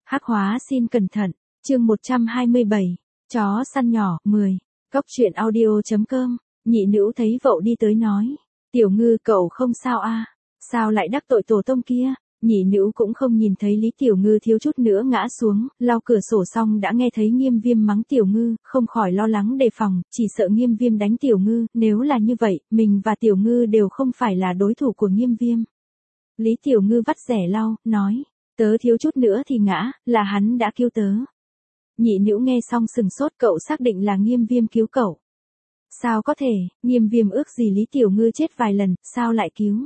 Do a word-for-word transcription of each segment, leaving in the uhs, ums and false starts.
Hắc hóa xin cẩn thận, chương một trăm hai mươi bảy, chó săn nhỏ, mười, cốc truyện audio.com, nhị nữ thấy vậu đi tới nói, tiểu ngư cậu không sao a, sao lại đắc tội tổ tông kia, nhị nữ cũng không nhìn thấy Lý Tiểu Ngư thiếu chút nữa ngã xuống, lau cửa sổ xong đã nghe thấy Nghiêm Viêm mắng Tiểu Ngư, không khỏi lo lắng đề phòng, chỉ sợ Nghiêm Viêm đánh Tiểu Ngư, nếu là như vậy, mình và Tiểu Ngư đều không phải là đối thủ của Nghiêm Viêm. Lý Tiểu Ngư vắt rẻ lau, nói, tớ thiếu chút nữa thì ngã, là hắn đã cứu tớ. Nhị nữ nghe xong sừng sốt, cậu xác định là Nghiêm Viêm cứu cậu. Sao có thể, Nghiêm Viêm ước gì Lý Tiểu Ngư chết vài lần, sao lại cứu?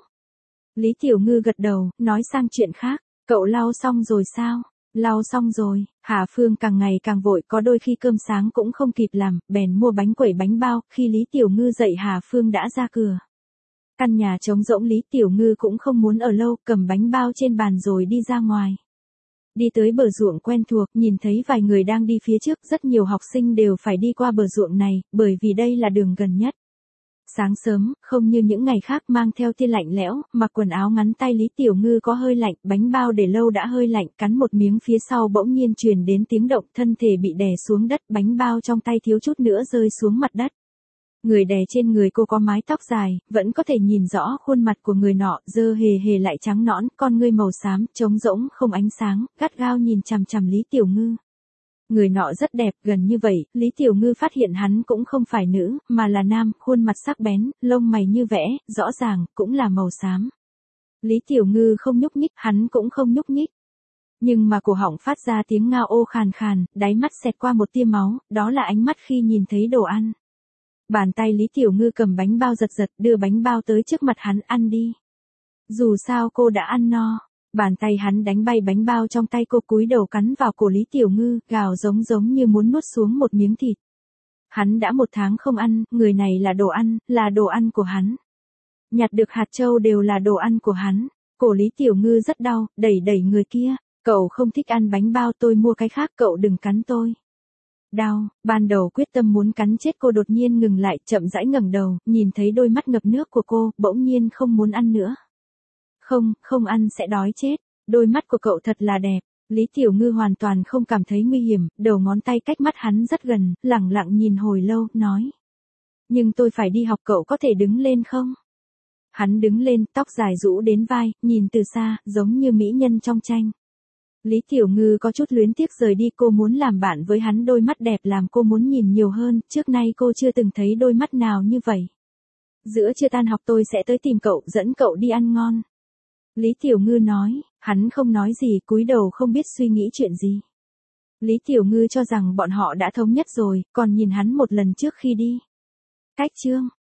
Lý Tiểu Ngư gật đầu, nói sang chuyện khác, cậu lau xong rồi sao? Lau xong rồi, Hà Phương càng ngày càng vội, có đôi khi cơm sáng cũng không kịp làm, bèn mua bánh quẩy bánh bao, khi Lý Tiểu Ngư dậy Hà Phương đã ra cửa. Căn nhà trống rỗng, Lý Tiểu Ngư cũng không muốn ở lâu, cầm bánh bao trên bàn rồi đi ra ngoài. Đi tới bờ ruộng quen thuộc, nhìn thấy vài người đang đi phía trước, rất nhiều học sinh đều phải đi qua bờ ruộng này, bởi vì đây là đường gần nhất. Sáng sớm, không như những ngày khác mang theo tia lạnh lẽo, mặc quần áo ngắn tay Lý Tiểu Ngư có hơi lạnh, bánh bao để lâu đã hơi lạnh, cắn một miếng phía sau bỗng nhiên truyền đến tiếng động, thân thể bị đè xuống đất, bánh bao trong tay thiếu chút nữa rơi xuống mặt đất. Người đè trên người cô có mái tóc dài, vẫn có thể nhìn rõ khuôn mặt của người nọ, dơ hề hề lại trắng nõn, con ngươi màu xám, trống rỗng, không ánh sáng, gắt gao nhìn chằm chằm Lý Tiểu Ngư. Người nọ rất đẹp, gần như vậy, Lý Tiểu Ngư phát hiện hắn cũng không phải nữ, mà là nam, khuôn mặt sắc bén, lông mày như vẽ, rõ ràng, cũng là màu xám. Lý Tiểu Ngư không nhúc nhích, hắn cũng không nhúc nhích. Nhưng mà cổ họng phát ra tiếng ngao ô khàn khàn, đáy mắt xẹt qua một tia máu, đó là ánh mắt khi nhìn thấy đồ ăn. Bàn tay Lý Tiểu Ngư cầm bánh bao giật giật, đưa bánh bao tới trước mặt hắn, ăn đi. Dù sao cô đã ăn no. Bàn tay hắn đánh bay bánh bao trong tay cô, cúi đầu cắn vào cổ Lý Tiểu Ngư, gào giống giống như muốn nuốt xuống một miếng thịt. Hắn đã một tháng không ăn, người này là đồ ăn, là đồ ăn của hắn. Nhặt được hạt châu đều là đồ ăn của hắn. Cổ Lý Tiểu Ngư rất đau, đẩy đẩy người kia, cậu không thích ăn bánh bao, tôi mua cái khác, cậu đừng cắn tôi. Đau, ban đầu quyết tâm muốn cắn chết cô đột nhiên ngừng lại, chậm rãi ngẩng đầu, nhìn thấy đôi mắt ngập nước của cô, bỗng nhiên không muốn ăn nữa. Không, không ăn sẽ đói chết, đôi mắt của cậu thật là đẹp. Lý Tiểu Ngư hoàn toàn không cảm thấy nguy hiểm, đầu ngón tay cách mắt hắn rất gần, lẳng lặng nhìn hồi lâu, nói. Nhưng tôi phải đi học, cậu có thể đứng lên không? Hắn đứng lên, tóc dài rũ đến vai, nhìn từ xa, giống như mỹ nhân trong tranh. Lý Tiểu Ngư có chút luyến tiếc rời đi, cô muốn làm bạn với hắn, đôi mắt đẹp làm cô muốn nhìn nhiều hơn, trước nay cô chưa từng thấy đôi mắt nào như vậy. Giữa trưa tan học tôi sẽ tới tìm cậu, dẫn cậu đi ăn ngon. Lý Tiểu Ngư nói, hắn không nói gì, cúi đầu không biết suy nghĩ chuyện gì. Lý Tiểu Ngư cho rằng bọn họ đã thống nhất rồi, còn nhìn hắn một lần trước khi đi. Cách chương.